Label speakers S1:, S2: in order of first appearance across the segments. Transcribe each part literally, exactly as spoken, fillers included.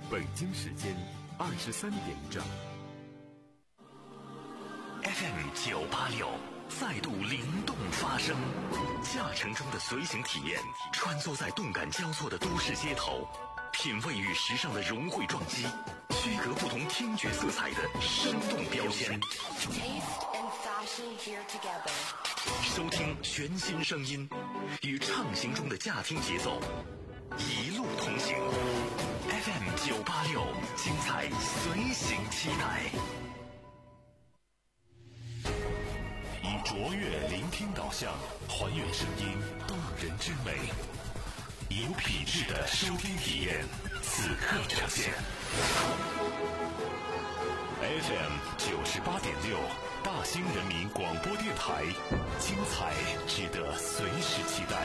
S1: 北京时间二十三点整。
S2: F M 九八六再度灵动发声，驾乘中的随行体验，穿梭在动感交错的都市街头，品味与时尚的融汇撞击，区隔不同听觉色彩的生动标签。收听全新声音，与畅行中的驾听节奏，一路同行。F M 九八六，精彩随行期待。以卓越聆听导向，还原声音动人之美，以有品质的收听体验，此刻呈现。F M 九十八点六，大兴人民广播电台，精彩值得随时期待。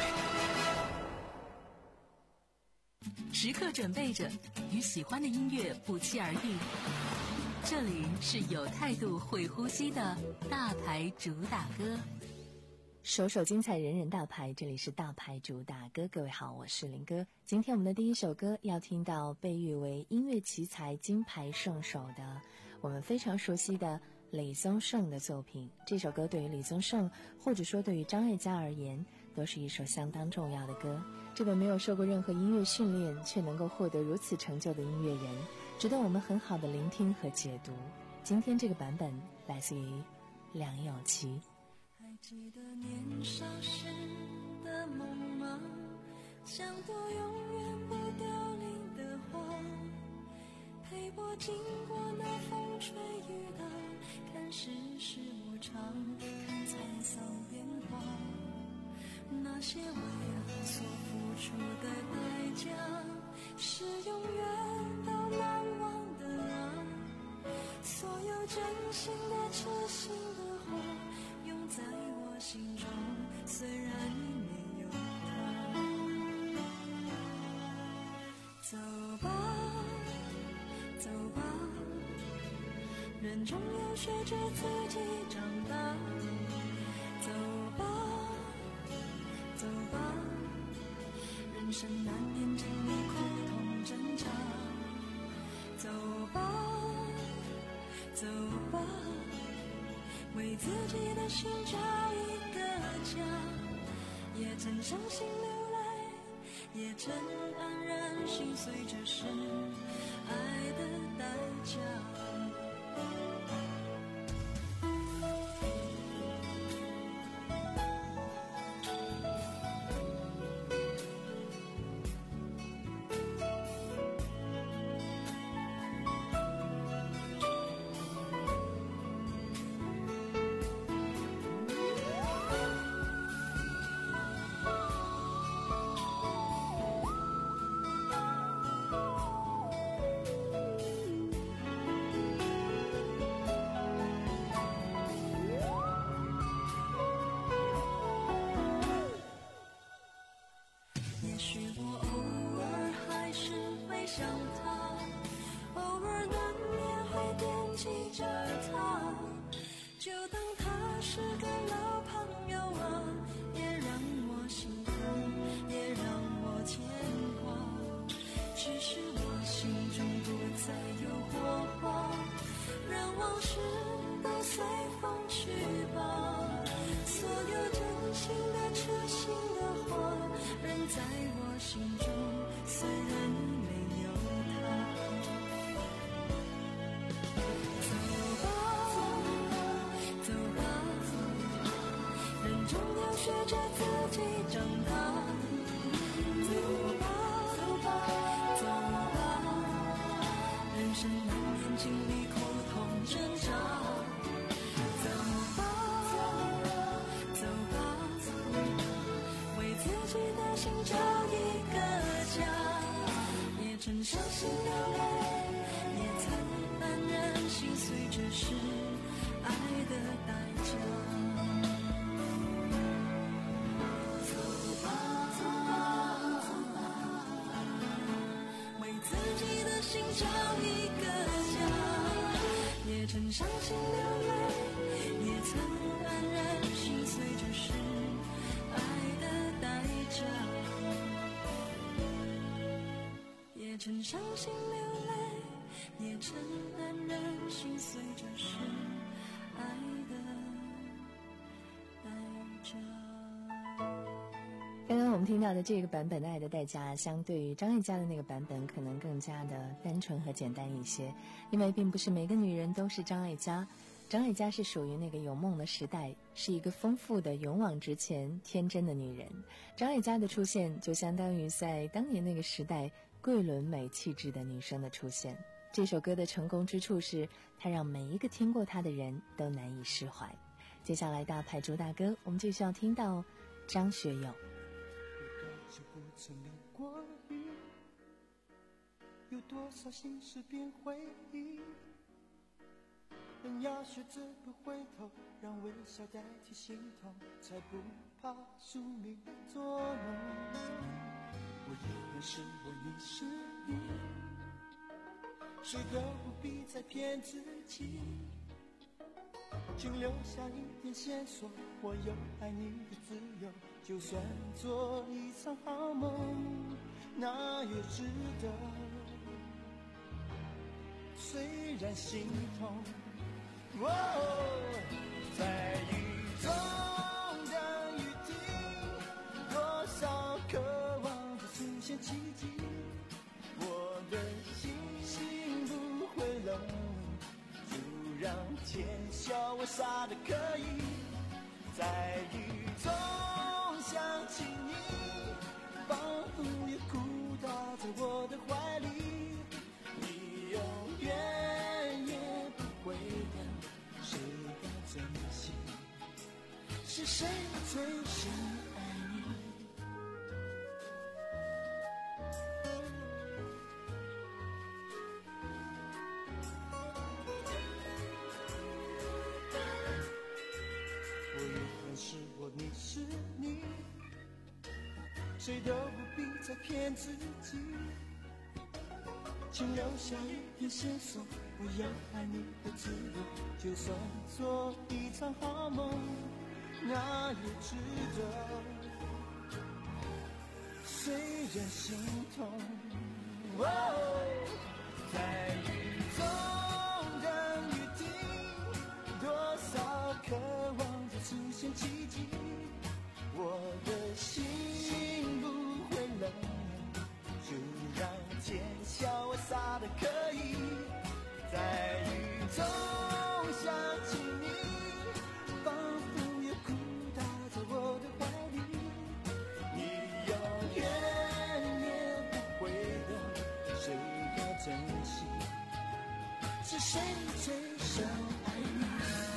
S3: 时刻准备着，与喜欢的音乐不期而遇。这里是有态度、会呼吸的大牌主打歌。
S4: 首首精彩，人人大牌，这里是大牌主打歌。各位好，我是林哥。今天我们的第一首歌要听到被誉为音乐奇才金牌圣手的我们非常熟悉的李宗盛的作品。这首歌对于李宗盛或者说对于张艾嘉而言都是一首相当重要的歌。这位没有受过任何音乐训练却能够获得如此成就的音乐人，值得我们很好的聆听和解读。今天这个版本来自于梁咏琪。
S5: 还记得年少时的梦吗？像朵永远不凋零的花，陪我经过那风吹雨打，看世事无常，看沧桑变化，那些为爱所付出的代价，是永远都难忘的啊！所有真心的痴心的话，永在我心中，虽然已没有他。走吧，走吧，人终要学着自己长大。走吧，走吧，人生难免经历苦痛挣扎。走吧，走吧，为自己的心找一个家，也曾伤心流泪，也曾黯然心碎，这是爱的代价。 成伤心流泪，也成男人心碎，这是爱的代价。
S4: 刚刚我们听到的这个版本的《爱的代价》，相对于张艾嘉的那个版本可能更加的单纯和简单一些，因为并不是每个女人都是张艾嘉。张艾嘉是属于那个有梦的时代，是一个丰富的勇往直前天真的女人。张艾嘉的出现就相当于在当年那个时代桂纶镁气质的女生的出现。这首歌的成功之处是它让每一个听过它的人都难以释怀。接下来大牌主打歌，我们继续要听到张学友。
S6: 就不曾流过雨，有多少心事变回忆，人要学着不回头，让微笑代替心痛，才不怕宿命捉弄。我依然是我，你是你，谁都不必再骗自己，请留下一点线索，我有爱你的自由，就算做一场好梦，那也值得。虽然心痛，哦，在雨中的雨停，多少渴望着出现奇迹，我的心心不会冷，就让天笑我傻的可以，在雨中想起你，仿佛也哭倒在我的怀里，你永远也不会懂，谁该珍惜，是谁最深爱你。我永远是我，你是你，谁都不必再骗自己，请留下一点线索，我有爱你的自由，就算做一场好梦，那也值得。虽然心痛，哦，在雨中的雨停，多少渴望着出现奇迹，我的心不会冷，就让天笑我傻的可以，在雨中想起你，仿佛也哭倒在我的怀里，你永远也不会懂，谁该珍惜，是谁最深爱你。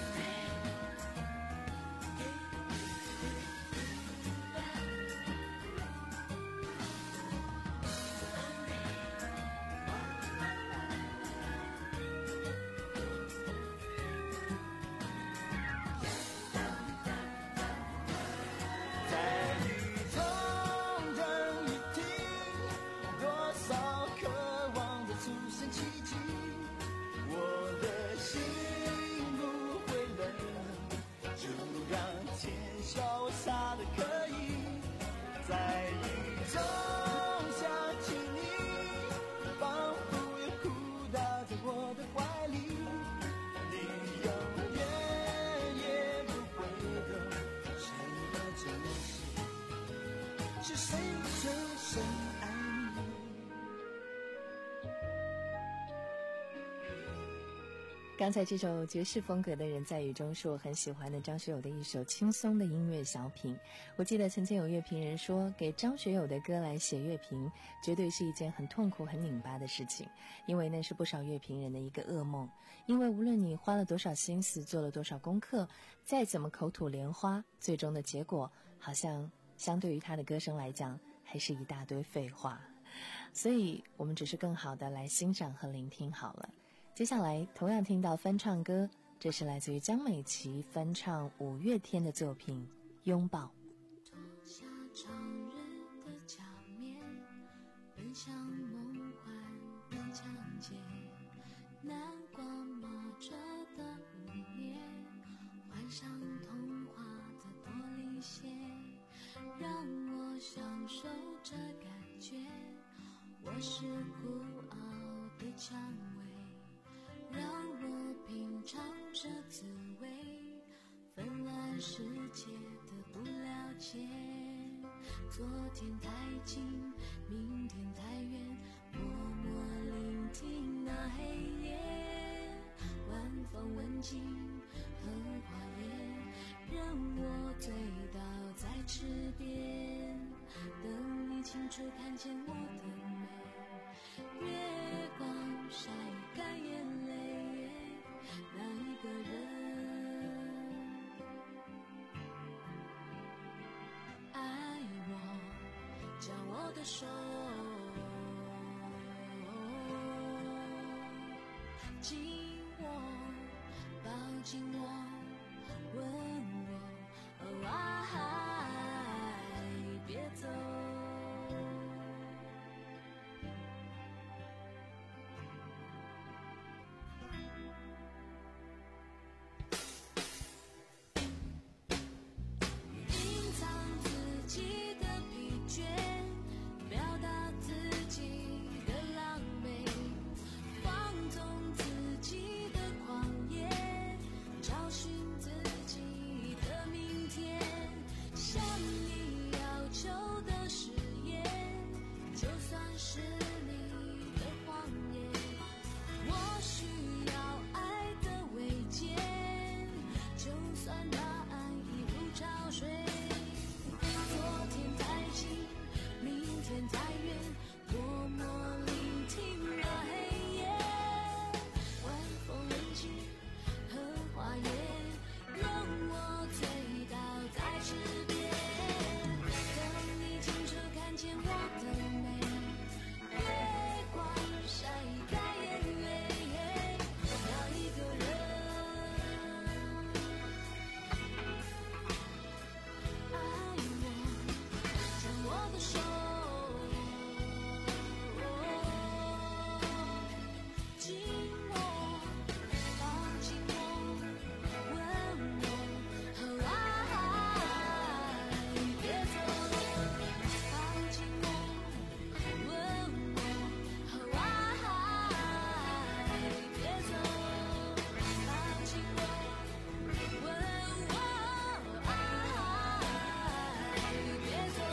S4: 刚才这首爵士风格的人在雨中是我很喜欢的张学友的一首轻松的音乐小品。我记得曾经有乐评人说，给张学友的歌来写乐评绝对是一件很痛苦很拧巴的事情，因为那是不少乐评人的一个噩梦。因为无论你花了多少心思，做了多少功课，再怎么口吐莲花，最终的结果好像相对于他的歌声来讲还是一大堆废话。所以我们只是更好的来欣赏和聆听好了。接下来同样听到翻唱歌，这是来自于江美琪翻唱五月天的作品《拥抱》。
S5: 脱下常人的假面，奔向梦幻的疆界，南瓜冒着的五年，幻想童话的玻璃鞋，让我享受这感觉，我我是孤傲的蔷薇，让我品尝这滋味，纷乱世界的不了解，昨天太近，明天太远，默默聆听那黑夜，晚风吻尽荷花叶，任我醉倒在池边，等你清楚看见我的美，月光晒干眼泪，那一个人爱我，将我的手紧握，抱紧我，问我，哦爱，别走。隐藏自己的疲倦，表达自己的狼狈，放纵自己的狂野，找寻自己的明天，向你要求的誓言，就算是你的谎言，我需要爱的慰藉，就算答案已如潮水，昨天太近，明天太远，默默聆听那黑夜，晚风吻尽荷花叶，让我醉倒在池边，等你清楚看见我的美，月光晒干眼泪，那一个人爱我，将我的手紧握，抱紧我，问我，哦爱，别走，抱紧我，问我，哦爱，别走，抱紧我，问我，爱，别走。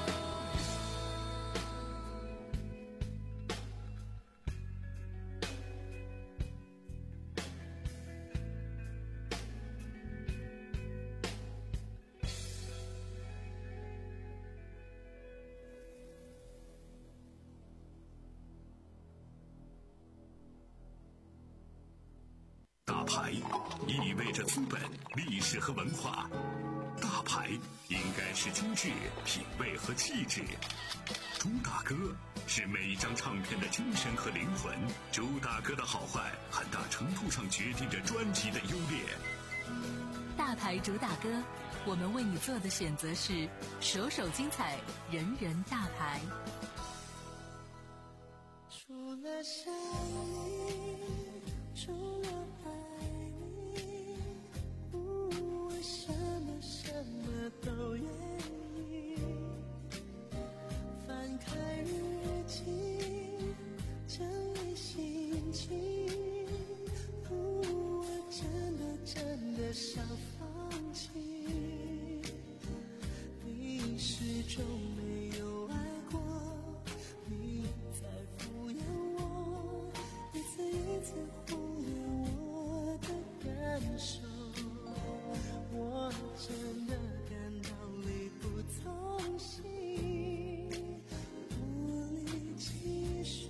S2: 大牌意味着资本、历史和文化，大牌应该是精致、品味和气质。朱大哥是每一张唱片的精神和灵魂，朱大哥的好坏很大程度上决定着专辑的优劣。
S3: 大牌主打歌，我们为你做的选择是首首精彩，人人大牌。
S6: 除了想你，除了爱你，我什么什么都愿意。翻开日记，整理心情，我真的真的想放弃。你始终没有爱过，你在敷衍我，一次一次忽略我的感受，我真的感到力不从心，无力继续。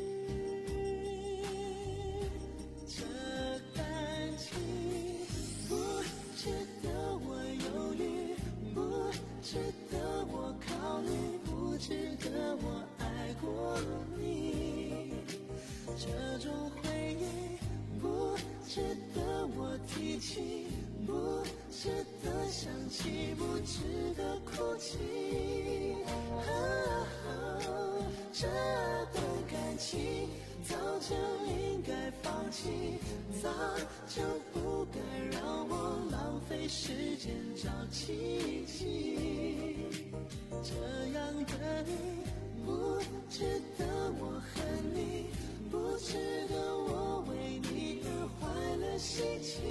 S6: 这感情不值得我犹豫，不值得我考虑，不值得我爱过你。这种回忆不值得我提起，不值得想起，不值得哭泣。哦，这段感情早就应该放弃，早就不该让我浪费时间找奇迹。这样的你不值得我恨你，不值得我为你而坏了心情。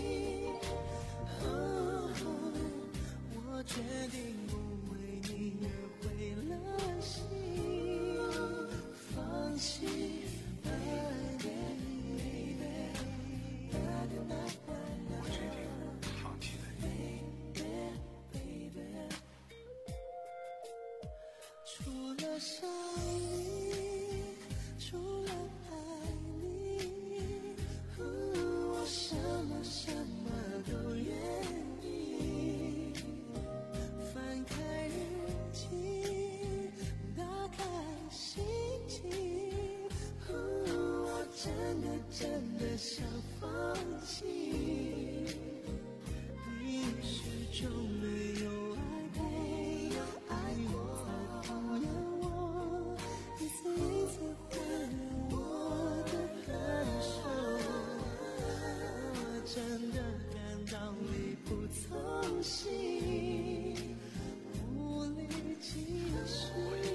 S6: 哦，我决定不为你而灰了心，放弃爱你。
S1: 我决定放弃了你。
S6: 除了想你，除了爱你，我什么什么都愿意。翻开日记，打开心情，我真的真的想放弃。你始终没有爱过，爱过讨厌我，一次一次忽略我的感受。我真的感到力不从心，无力继续。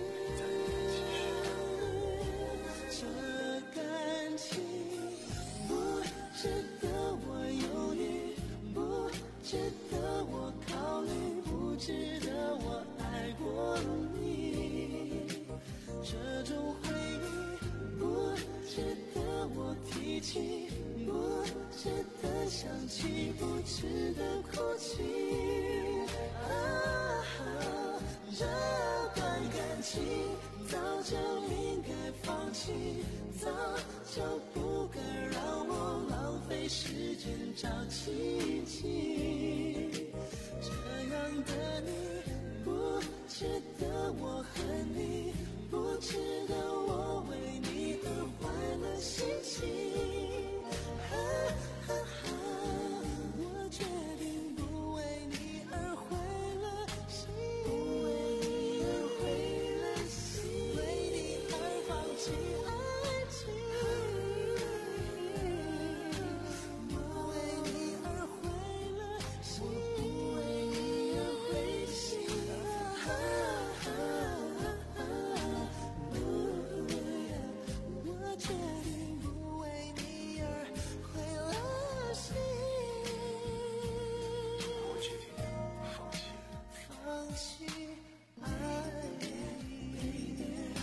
S6: 这感情不值得我犹豫，不值得我考虑，不值得我爱过你。这种回忆不值得我提起，不值得想起，不值得哭泣。啊，这段感情早就应该放弃，早就不该让我浪费时间找奇迹。这样的你不值得我恨你，不值得我为你而坏了心情。啊啊啊，我决定不为你而坏了心，不为你而毁了心，为你而放弃爱情，不为你而毁了心，不为你而灰心。啊啊啊，我决定不为你而毁了心，
S1: 我决定放弃了。
S6: 放弃爱你。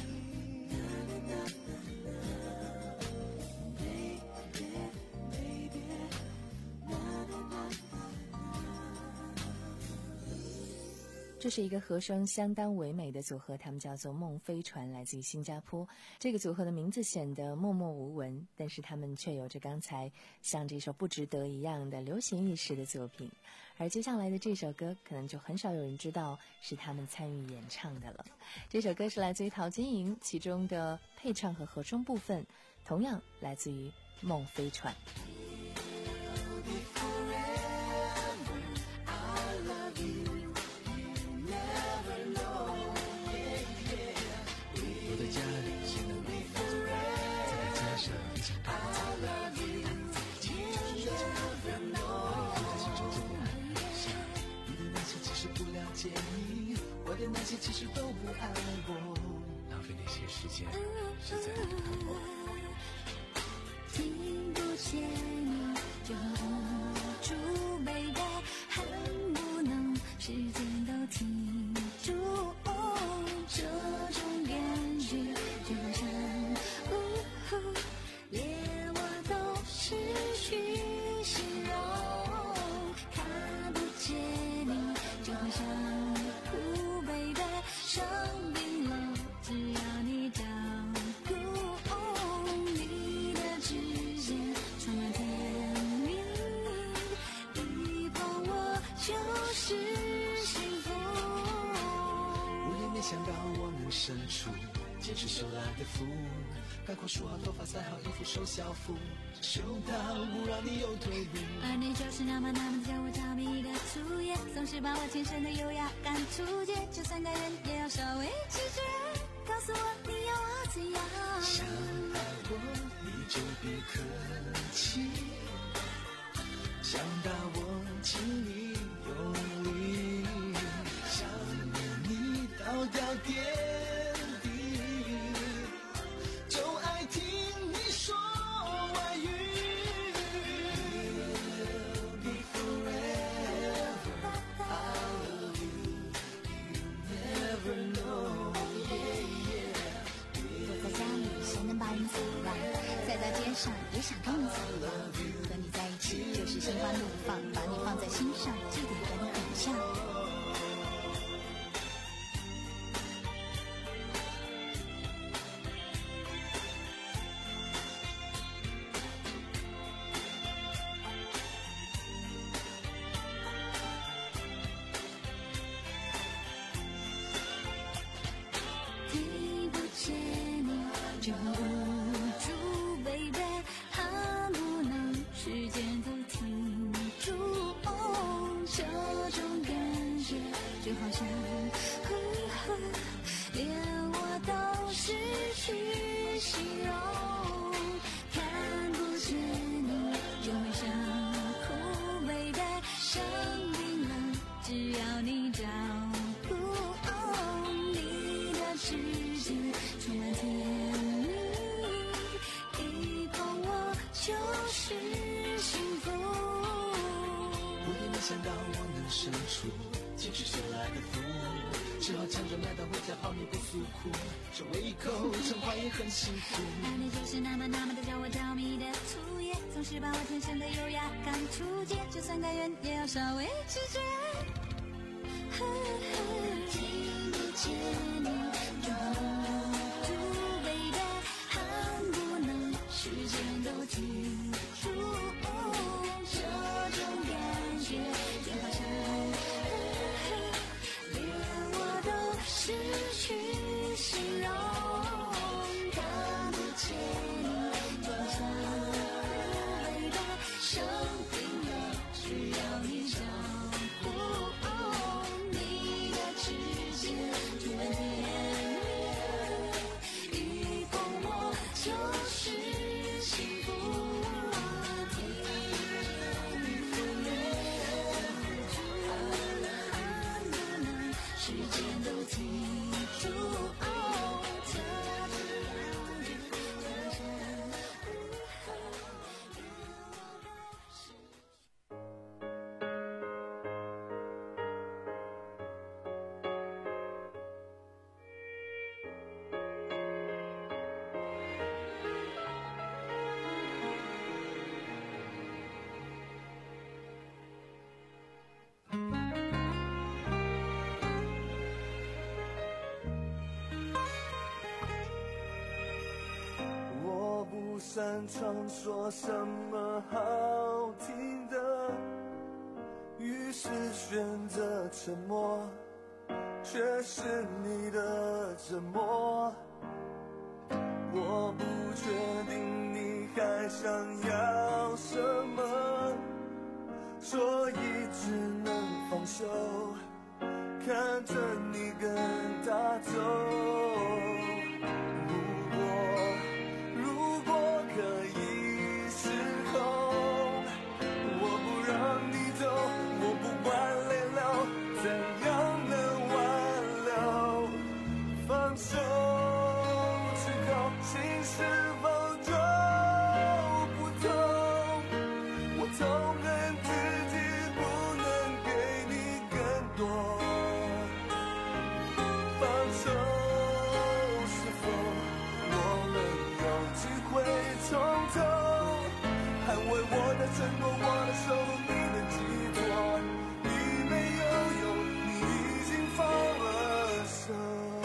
S4: 这是一个和声相当唯美的组合，他们叫做梦飞船，来自于新加坡。这个组合的名字显得默默无闻，但是他们却有着刚才像这首不值得一样的流行一时的作品。而接下来的这首歌可能就很少有人知道是他们参与演唱的了。这首歌是来自于陶晶莹，其中的配唱和和声部分同样来自于梦飞船。
S1: 我在家里写了你的作业，在街上一起拍照，在一起去学校，我在心中做爱的想，你的那些其实不了解你，我的那些其实都不爱我，浪费那些时间实在不够我。
S5: 听不见你就无助悲悲，恨不能时间都停住。哦，这种感觉就好像，呜呼，连我都失去形容。看不见你就好像枯萎的生病了，只要你照顾。哦，你的指尖充满甜蜜，一碰我就是幸福。
S6: 我也没想到我能伸出坚持手来的符，赶快梳好头发，塞好衣服，收校服，袖套不让你有退路。
S5: 而你就是那么那么叫我着迷的初夜，总是把我情深的优雅赶出界，就算该忍也要稍微拒绝，告诉我你要我怎样。
S6: 想爱我你就别客气，想打我请你用力，想念你倒掉点滴，
S7: 走吧，在大街上也想跟你走吧，和你在一起就是心花怒放，把你放在心上，这点和你很像。
S1: 想到我能伸出继续收来的福，只好抢着买单回家泡你不诉苦，这喂一口陈话也很辛苦。
S7: 爱你就是那么那么的叫我着迷的粗野，总是把我天生的优雅赶出界，就算该远也要稍微直接。听不见你就不住 baby， 恨不能时间都停住，这种感觉就好像连我都失去形容，看不见你就好像 baby 生病了需要你照顾，你的指尖充满甜蜜，一碰我就是幸福。时间都停住，哦，这种感
S6: 不擅长说什么好听的，于是选择沉默，却是你的折磨。我不确定你还想要什么，所以只能放手，看着你跟他走。承诺我的手你能寄托，你没有用，你已经放了手。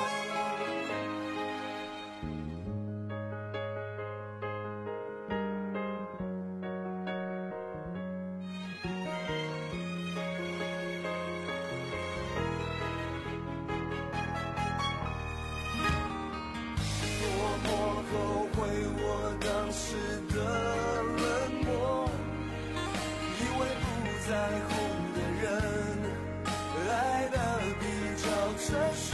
S6: 多么后悔我当时的冷漠，在乎的人爱得比较成熟。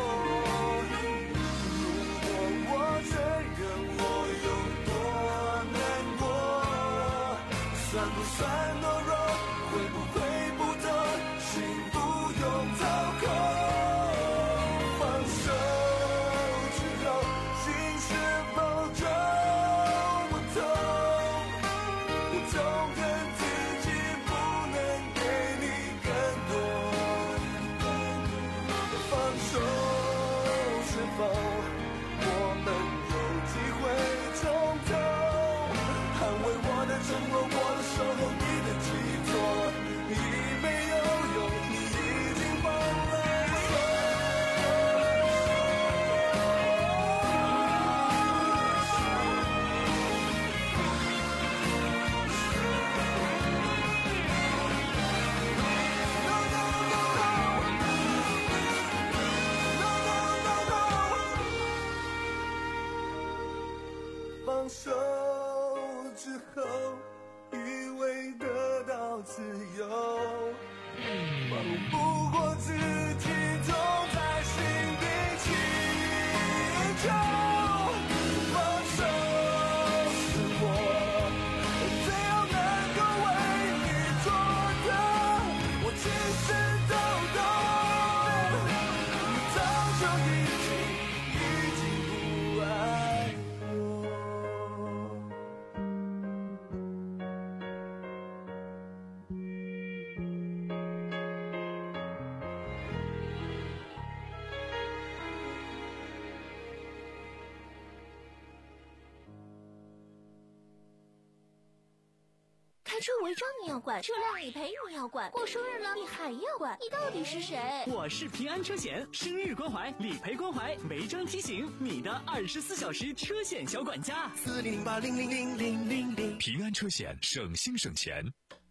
S6: 如果我承认我有多难过，算不算懦弱？会不会不懂？心不用掏空。放手之后，心是否就不痛？我痛恨自己不能给你更多。放手是否我们有机会重放手之后，以为得到自由，不过自己总在心底祈求。放手是我最后能够为你做的，我其实都懂，你早就已经已经不爱我。
S7: 开车违章你要管，车辆理赔你要管，过生日了你还要管，你到底是谁？
S8: 我是平安车险，生日关怀、理赔关怀、违章提醒，你的二十四小时车险小管家。
S1: 四零零八零零零零零零。平安车险，省心省钱。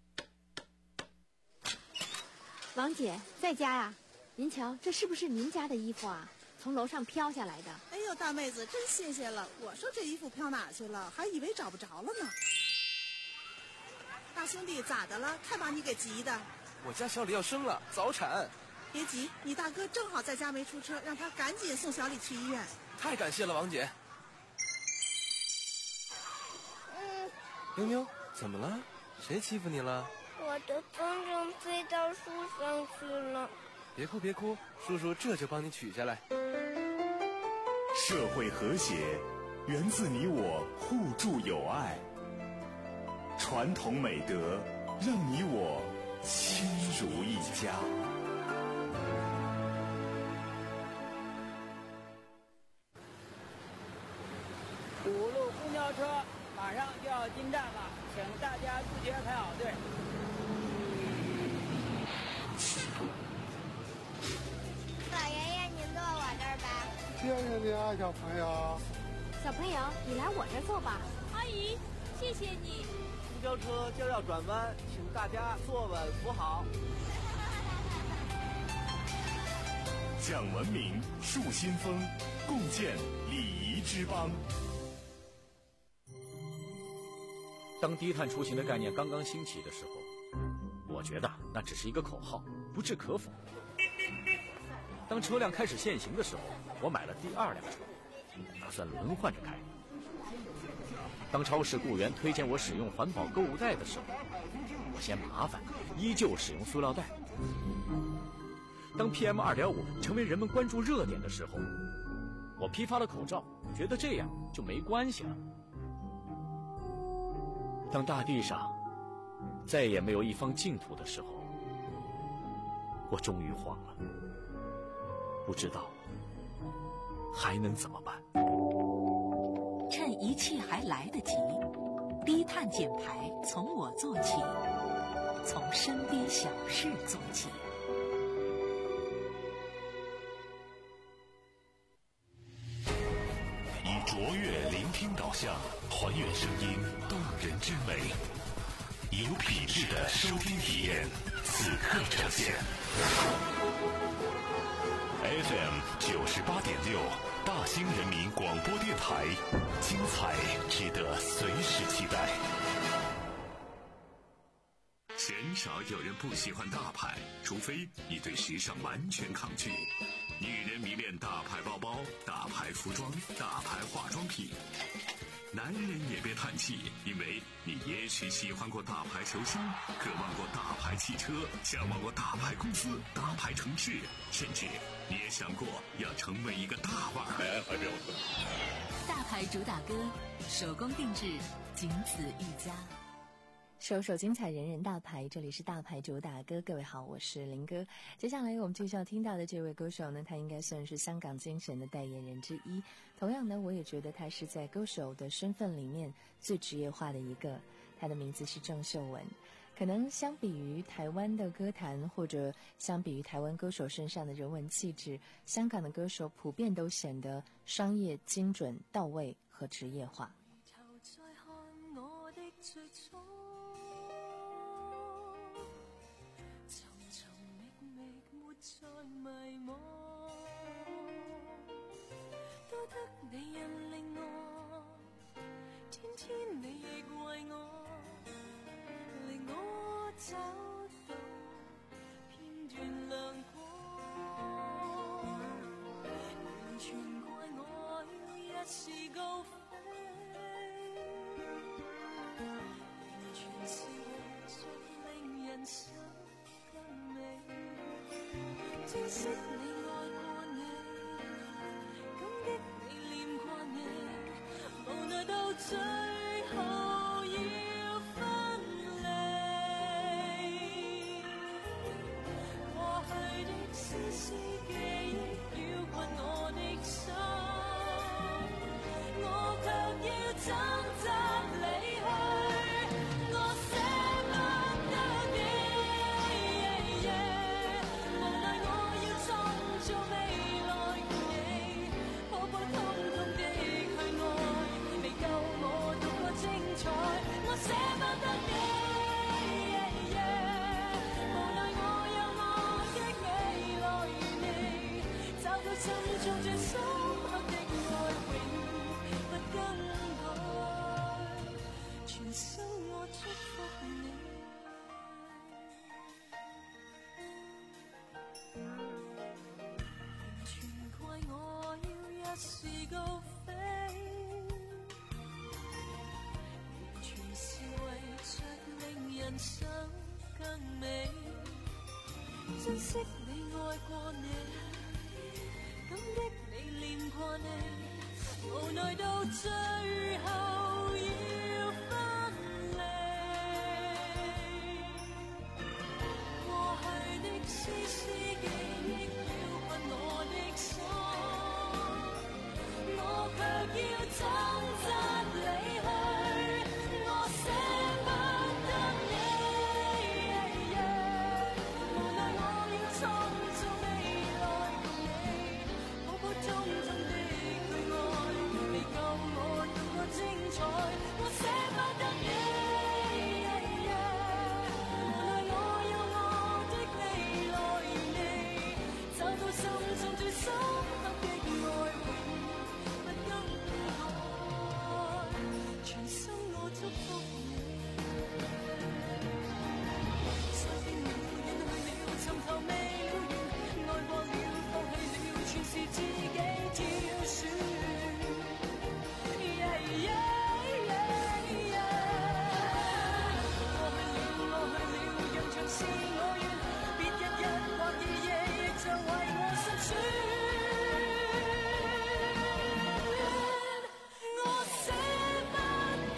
S9: 王姐在家呀？您瞧，这是不是您家的衣服啊？从楼上飘下来的。
S10: 哎呦，大妹子真新鲜了！我说这衣服飘哪去了，还以为找不着了呢。大兄弟，咋的了？看把你给急的。
S11: 我家小李要生了，早产。
S10: 别急，你大哥正好在家没出车，让他赶紧送小李去医院。
S11: 太感谢了，王姐。
S7: 嗯，
S11: 妞妞，怎么了？谁欺负你了？
S7: 我的风筝飞到树上去了。
S11: 别哭别哭，叔叔这就帮你取下来。
S2: 社会和谐源自你我互助友爱，传统美德让你我亲如一家。
S12: 五路公交车马上就要进站了，请大家自觉排好队。
S7: 老爷爷，您坐我这儿吧。
S13: 谢谢你啊，小朋友。
S9: 小朋友，你来我这儿坐吧。
S14: 阿姨，谢谢你。
S11: 公交车就要转弯，请大家坐稳扶好。
S2: 讲文明，树新风，共建礼仪之邦。
S15: 当低碳出行的概念刚刚兴起的时候，我觉得那只是一个口号，不置可否。当车辆开始限行的时候，我买了第二辆车，打算轮换着开。当超市雇员推荐我使用环保购物袋的时候，我嫌麻烦，依旧使用塑料袋。当 P M 二点五 成为人们关注热点的时候，我批发了口罩，觉得这样就没关系了。当大地上再也没有一方净土的时候，我终于慌了，不知道还能怎么办。
S3: 趁一切还来得及，低碳减排从我做起，从身边小事做起。
S2: 以卓越聆听导向，还原声音动人之美，有品质的收听体验，此刻呈现。F M 九十八点六，大兴人民广播电台，精彩值得随时期待。鲜少有人不喜欢大牌，除非你对时尚完全抗拒。女人迷恋大牌包包、大牌服装、大牌化妆品。男人也别叹气，因为你也许喜欢过大牌球星，渴望过大牌汽车，向往过大牌公司、大牌城市，甚至你也想过要成为一个大腕儿。
S3: 大牌主打歌，手工定制，仅此一家。
S4: 首首精彩，人人大牌，这里是大牌主打歌。各位好，我是林哥。接下来我们就要听到的这位歌手呢，他应该算是香港精神的代言人之一。同样呢，我也觉得他是在歌手的身份里面最职业化的一个。他的名字是郑秀文。可能相比于台湾的歌坛，或者相比于台湾歌手身上的人文气质，香港的歌手普遍都显得商业精准到位和职业化。
S5: 再迷惘，多得你引領我找到片段亮光，完全怪我要一時高飛，完全是為着令人想更美，珍惜你愛過你，感激你念過你，無奈到最後要分離，過去的絲絲記憶繞困我的心，我卻要掙扎離去，我捨不得你，無奈我要創造未來共你，普普通通的去愛，未夠我獨個精彩，我捨不得你，無奈我有我的未來如你，找到心中最深刻的愛，永不更改，全生我祝福你。全怪我要一時高飛，完全是為着令人想更美，珍惜你愛過你，感激你念過你，無奈到最後要分離，過去的絲絲記憶繞困我的心，我卻要掙扎離去，我捨不得你，無奈我要創造未來共你，普普通通的去愛，未夠我獨個精彩，我捨不得你，無奈我有我的未來如你，找到心中最深刻的愛，永不更改，全生我祝福你。失邊了，遠去了，尋求未了緣，愛過了，放棄了，全是自己挑選。Yeah, yeah, yeah, yeah. 過去了，過去了，讓長是我願，別日日或夜夜亦像為我心酸。我捨不得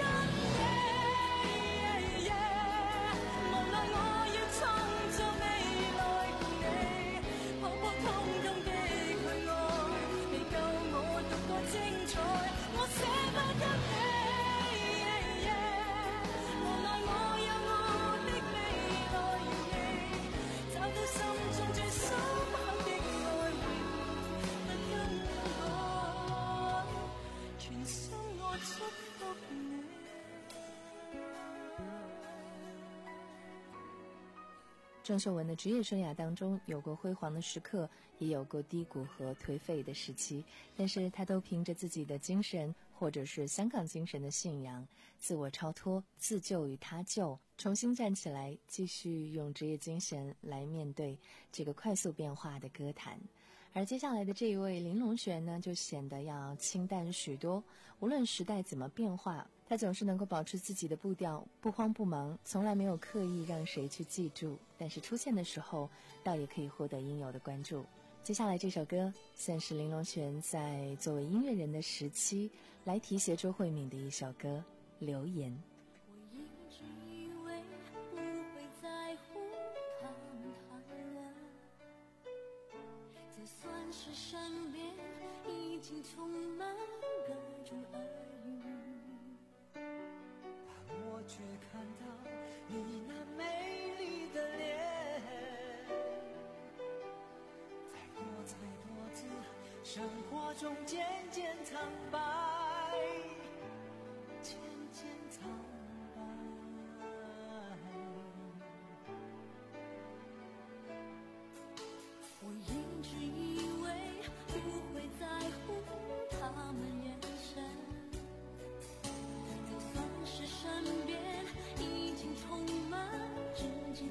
S5: 你，無奈我要創造未來共你，普普通通的去愛，未夠我獨個精彩，我捨不得你，無奈我有我的未來如你，找到心中最深刻的愛，永不更改，全生我祝福你。
S4: 郑秀文的职业生涯当中，有过辉煌的时刻，也有过低谷和颓废的时期，但是她都凭着自己的精神，或者是香港精神的信仰，自我超脱，自救与他救，重新站起来，继续用职业精神来面对这个快速变化的歌坛。而接下来的这一位林隆璇呢，就显得要清淡许多，无论时代怎么变化，他总是能够保持自己的步调，不慌不忙，从来没有刻意让谁去记住，但是出现的时候倒也可以获得应有的关注。接下来这首歌算是林隆璇在作为音乐人的时期来提携周慧敏的一首歌《留言》。
S5: 我一直以为不会在乎他们谈论，就算是身边已经充满各种耳语，
S6: 但我却看到你那美丽的脸，在多彩多姿生活中渐渐苍白，渐渐苍白。
S5: 我一直以为不会在乎他们眼神，就算是身边已经充满知己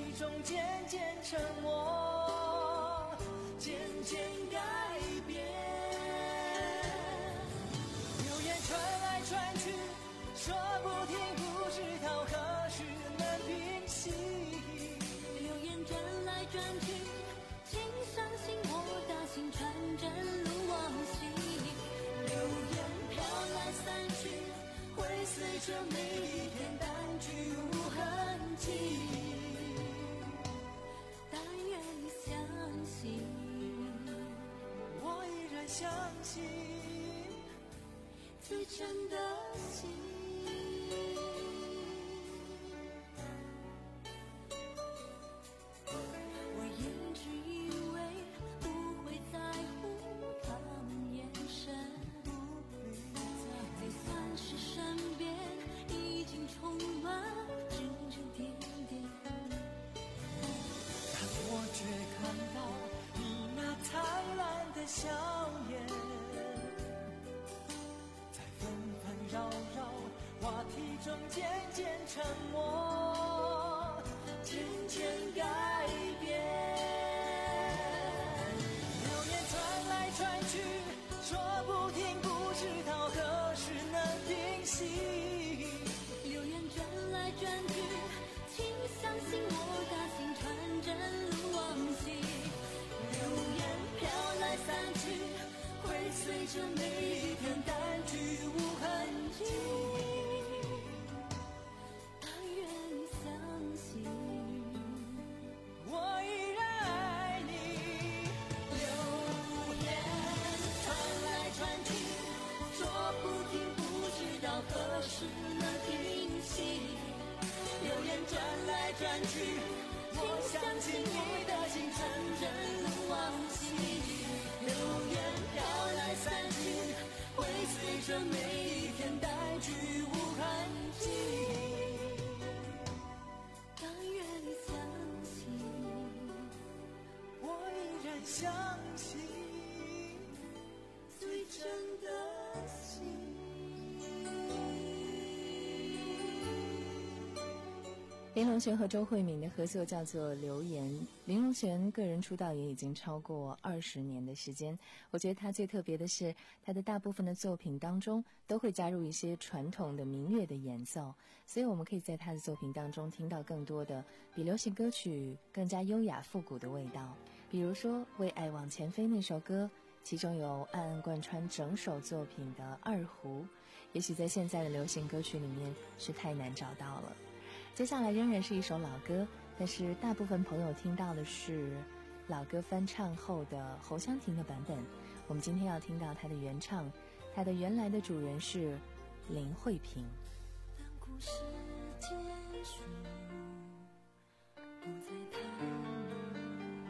S6: 中渐渐沉默，渐渐改变。流言传来传去，说不停，不知道何时能平息。
S5: 流言转来转去，请相信我大心传真如往昔。流言飘来散去，会随着每一天淡去无痕迹。但愿你相信，
S6: 我依然相信
S5: 最真的心。我一直以为不会在乎他们眼神，就算是身边已经充满指指点点，
S6: 但我却看到你那灿烂的笑颜，在纷纷扰扰话题中渐渐沉默，渐渐改变。流言传来传去，说不停，不知道何时能平息。
S5: 流言转来转去，请相信我大心传真如往昔。流言飘来散去，会随着每一天淡去无痕迹。但愿你相信，
S6: 我依然爱你。
S5: 流言传来传去，说不停，不知道何时能平息。流言转来转去，我相信你的心纯真如往昔。流言飘来散去，会随着每一天淡去无痕迹。但愿你相信，
S6: 我依然相信
S5: 最真的心。
S4: 林隆璇和周慧敏的合作叫做《流言》。林隆璇个人出道也已经超过二十年的时间，我觉得他最特别的是，他的大部分的作品当中都会加入一些传统的民乐的演奏，所以我们可以在他的作品当中听到更多的比流行歌曲更加优雅复古的味道。比如说《为爱往前飞》那首歌，其中有暗暗贯穿整首作品的二胡，也许在现在的流行歌曲里面是太难找到了。接下来仍然是一首老歌，但是大部分朋友听到的是老歌翻唱后的侯湘婷的版本。我们今天要听到它的原唱，它的原来的主人是林慧萍。
S5: 当故事结束，不再谈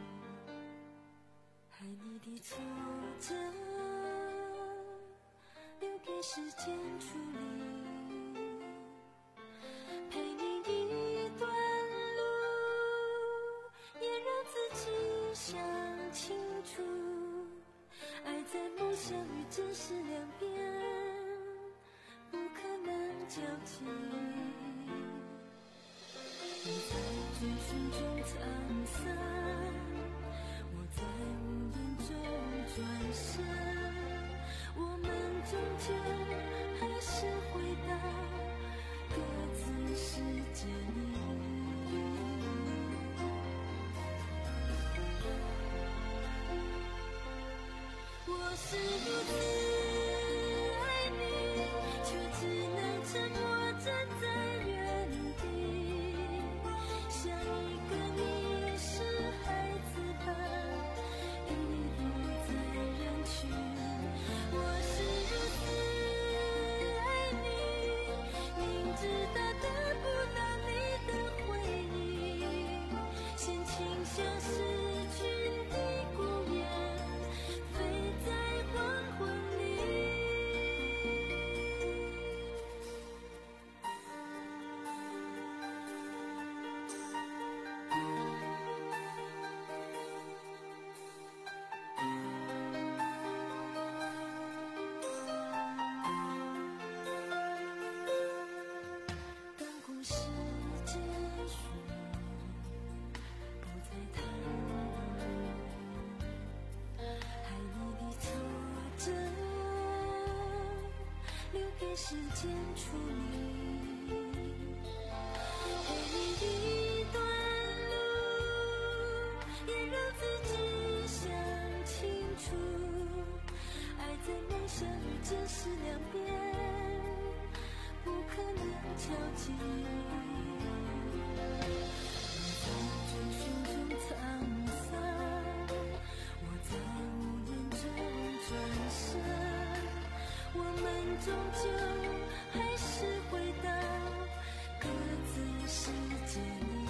S5: 爱你的挫折，留给时间处理，陪你一段路，也让自己想清楚，爱在梦想与真实两边不可能交集。你在追寻中沧桑，我在无言中转身，我们终究还是回到各自世界里。我是如此爱你，却只能沉默站在原地，像一个迷失孩子般遗落在人群。我是如此爱你，明知道得不到你的回应，心情像失去的孤雁，飞在黄昏被时间处理，陪你一段路，也让自己想清楚，爱在梦想与真实两边，不可能交集。追寻中沧桑，我在无言中转身，我们终究还是回到各自世界里。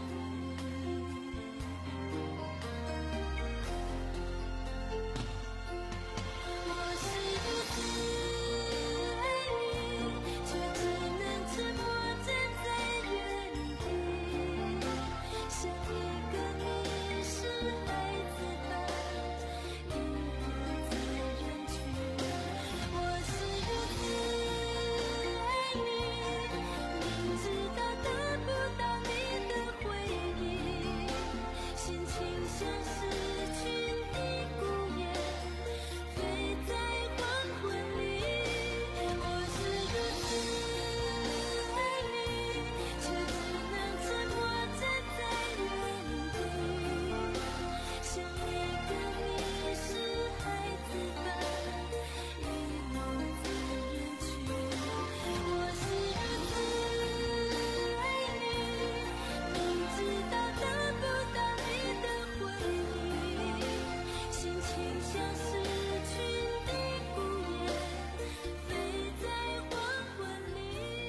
S5: 我是如此爱你，却只能沉默站在原地，想一个你是孩子般遗落在人群。我是如此爱你，明知道得不到你的回应，心情像是群的孤雁，飞在黄昏里。我是如此爱你，却只能沉默站在原地，想一个你是孩子般遗落在人群。我是如此爱你，明知道得不到你的回应，心情像是群的孤雁，飞在黄昏里。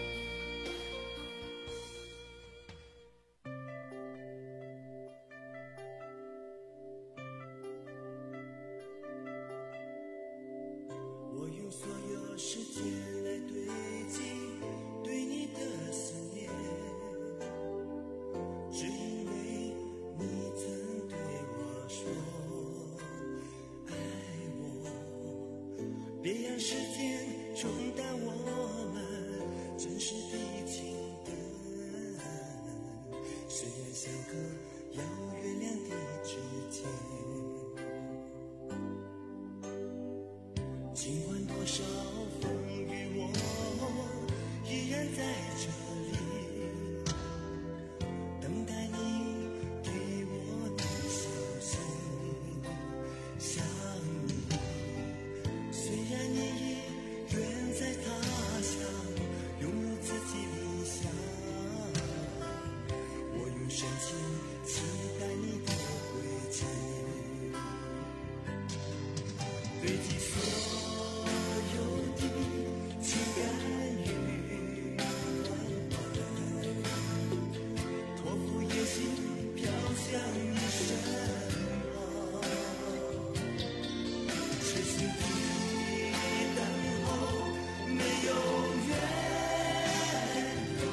S1: 我用所有时间来堆积对你的思念，只因为你曾对我说爱我，别让时间冲淡我们真实的情感。虽然相隔遥远两地之间，尽管多少风雨，我依然在这里，等待你给我的消息。想你，虽然你已远在他乡，拥有自己理想，我用深情期待你的归期，堆积所有的情感与关怀，托付野心飘向你身旁，痴心的等候没有缘由，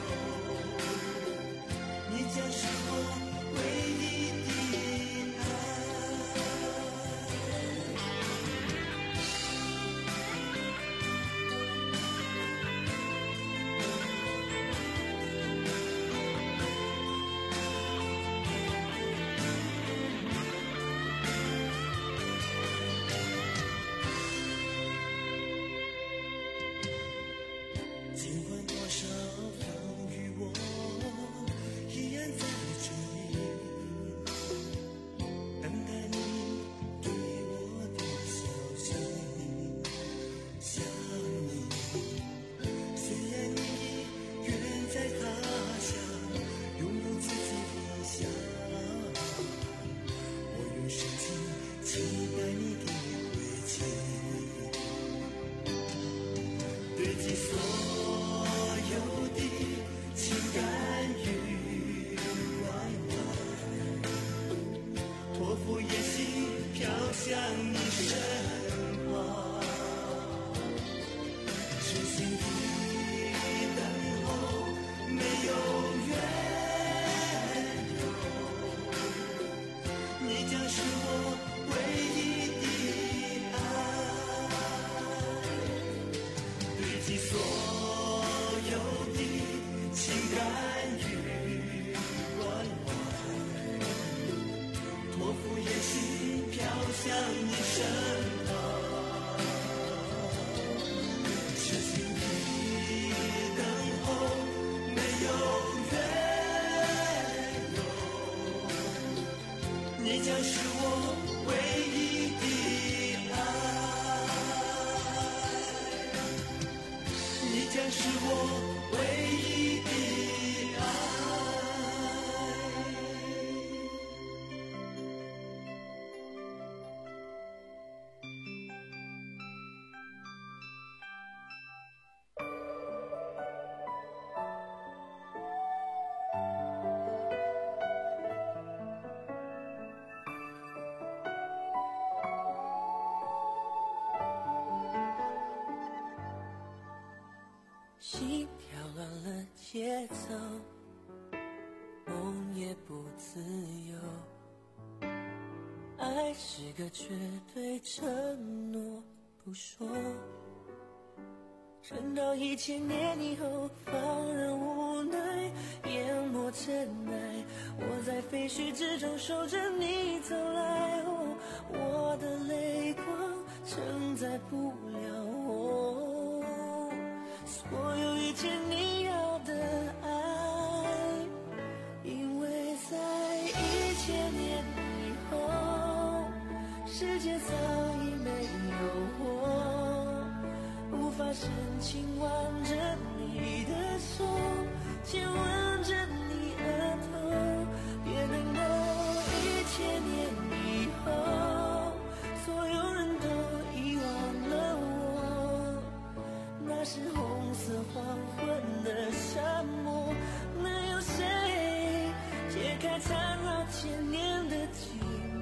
S1: 你将是我唯一的爱。 将是我唯一的爱，你将是我唯一的爱。
S6: 心跳乱了节奏，梦也不自由。爱是个绝对承诺不说，撑到一千年以后，放任无奈淹没尘埃。我在废墟之中守着你走来，哦，我的泪光承载不了我所有一切你要的爱，因为在一千年以后，世界早已没有我，无法深情挽着你的手，亲吻着你额头，别等到一千年以后，所有人都遗忘了我，那是红色黄昏的沙漠，能有谁解开缠绕千年的寂寞？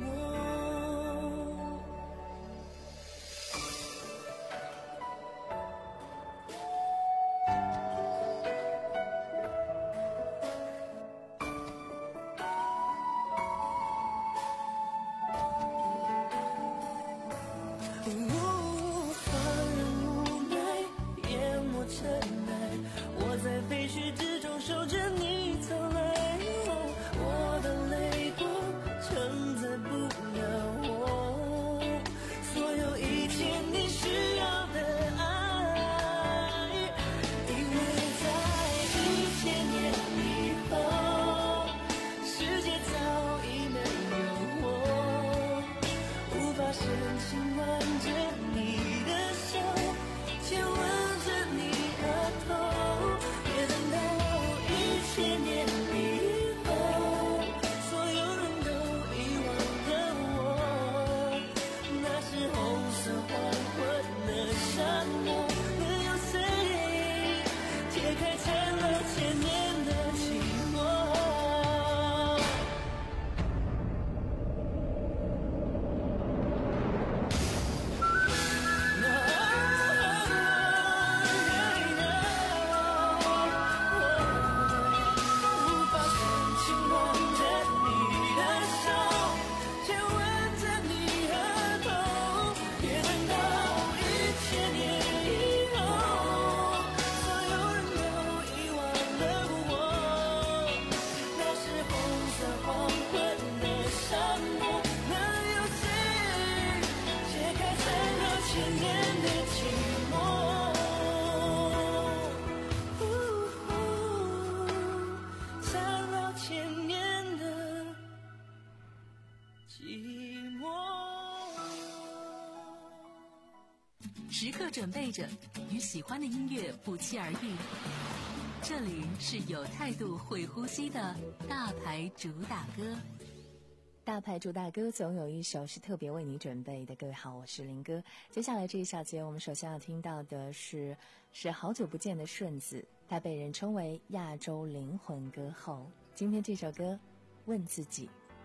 S3: 时刻准备着，与喜欢的音乐不期而遇。这里是有态度、会呼吸的大牌主打歌。
S4: 大牌主打歌总有一首是特别为你准备的。各位好，我是林哥。接下来这一小节，我们首先要听到的是是好久不见的顺子，他被人称为亚洲灵魂歌后。今天这首歌《问自己》。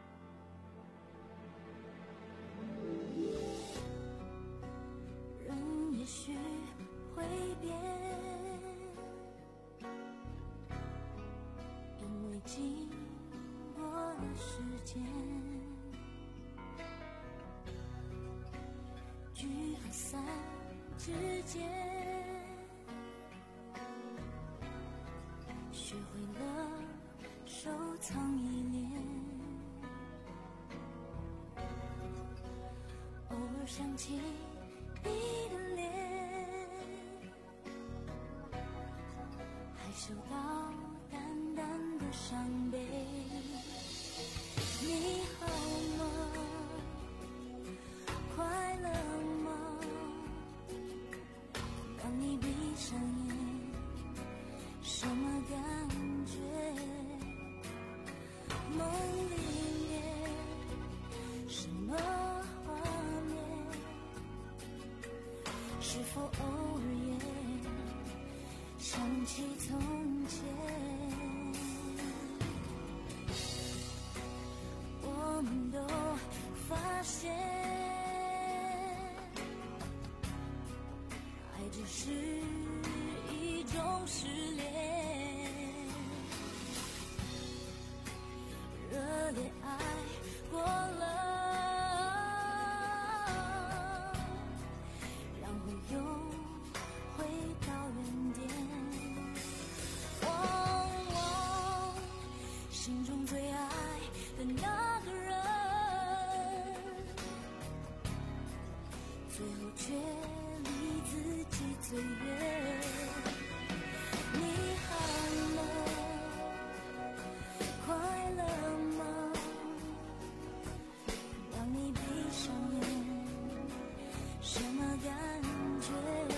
S5: 人也许会变，因为经过了时间，聚和散之间，学会了收藏依恋，偶尔想起你的脸，还收到淡淡的伤悲。你好吗？ 梦里面什么画面？是否偶尔也想起从前？我们都发现，爱只是一种失恋，热烈爱过了，然后又回到原点。往往心中最爱的那个人，最后却离自己最远。你好吗？快乐吗？当你闭上眼，什么感觉？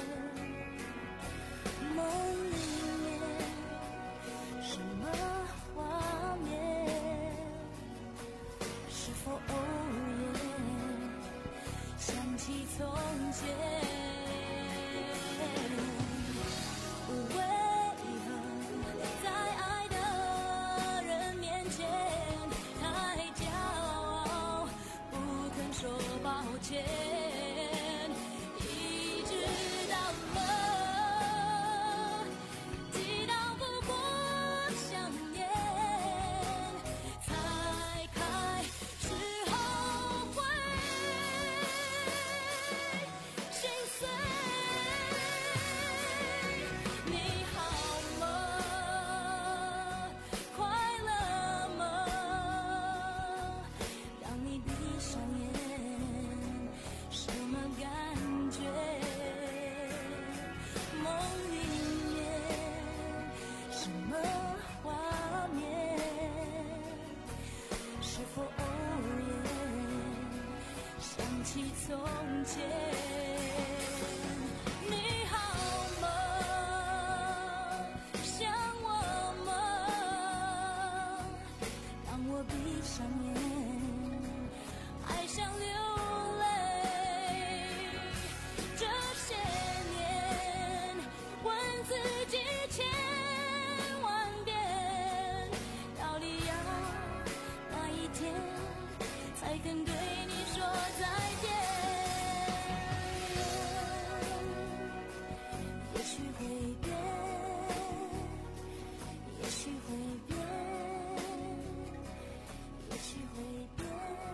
S5: 梦里面什么画面？是否偶尔也想起从前？为何在爱的人面前太骄傲，不肯说抱歉？一直到了激到不过想念，才开始后悔心碎。你好吗？快乐吗？当你闭上眼，什么感觉？梦里面什么画面？是否偶尔也想起从前？你好吗？想我吗？当我闭上眼，爱像流泪。这些年，问自己千万遍，到底要哪一天才肯对你说再见？也许会变，也许会变，也许会变。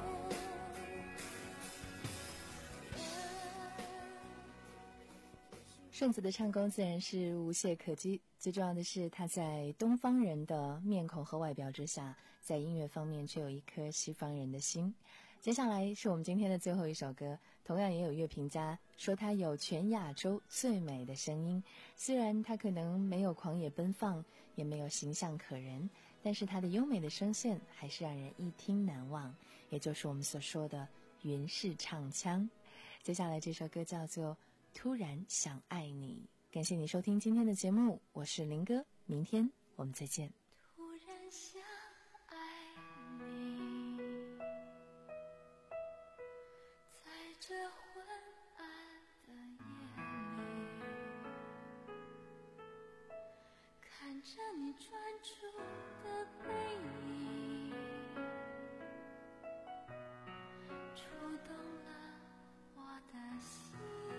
S4: 顺子的唱功自然是无懈可击，最重要的是他在东方人的面孔和外表之下，在音乐方面却有一颗西方人的心。接下来是我们今天的最后一首歌，同样也有乐评家说他有全亚洲最美的声音。虽然他可能没有狂野奔放，也没有形象可人，但是他的优美的声线还是让人一听难忘，也就是我们所说的云式唱腔。接下来这首歌叫做突然想爱你。感谢你收听今天的节目，我是林哥，明天我们再见。
S5: 突然想爱你，在这昏暗的夜里，看着你专注的背影，触动了我的心。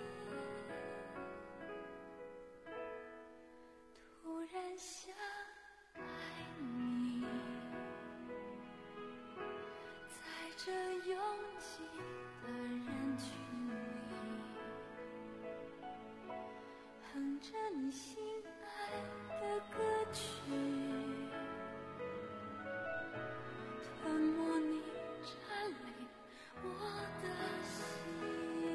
S5: 突然想爱你，在这拥挤的人群里，哼着你心爱的歌曲，吞没你占领我的心。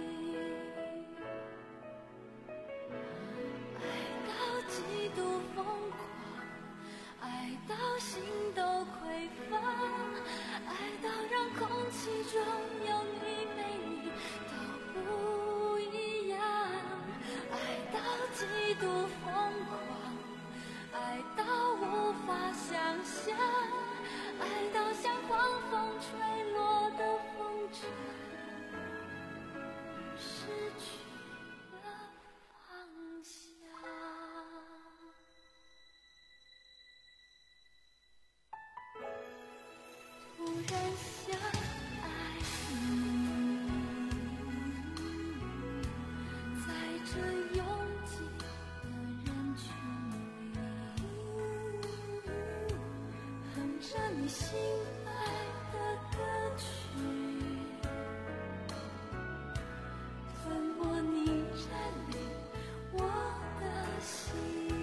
S5: 极度疯狂，爱到心都匮乏，爱到让空气中有你没你都不一样，爱到极度疯然相爱你，在这拥挤的人群里，哼着你心爱的歌曲，吞没你占领我的心。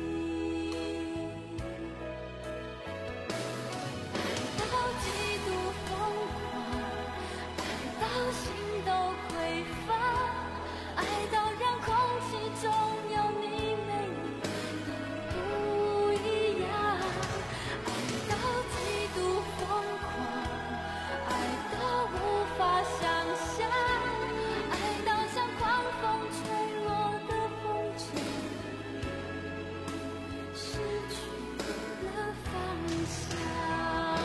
S5: 爱到极度疯狂，爱到心都匮乏，爱到让空气中有你没你都不一样。爱到极度疯狂，爱到无法想象，爱到像狂风吹落的风筝，失去了方向，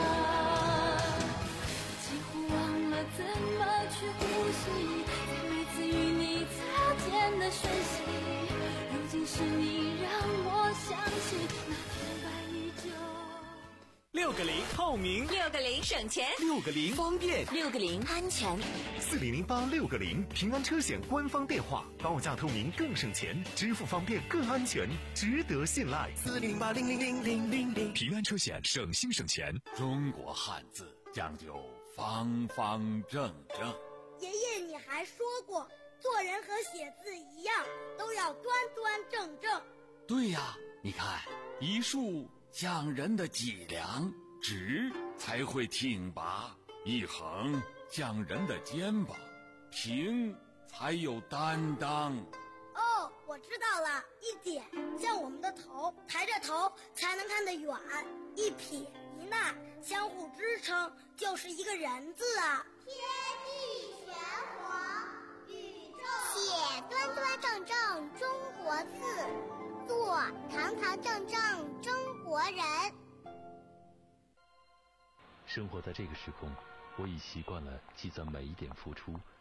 S5: 几乎忘了怎么去呼吸，在每次与你擦肩的瞬息，如今是你让我想起那天白玉酒。
S8: 六个零透明，
S3: 六个零省钱，
S8: 六个零方便，
S3: 六个零安全。
S2: 四零零八六个零平安车险官方电话，报价透明更省钱，支付方便更安全，值得信赖。
S1: 四零八零零零零零零，
S2: 平安车险省心省钱。
S16: 中国汉字讲究方方正正。
S17: 爷爷，你还说过，做人和写字一样，都要端端正正。
S16: 对呀，你看，一竖讲人的脊梁，直才会挺拔；一横讲人的肩膀，平才有担当。
S17: 哦，我知道了，一点像我们的头，抬着头才能看得远；一撇一捺相互支撑，就是一个人字啊。
S18: 天地玄黄，宇宙写端端正正中国字，做堂堂正正中国人。
S19: 生活在这个时空，我已习惯了积攒每一点付出，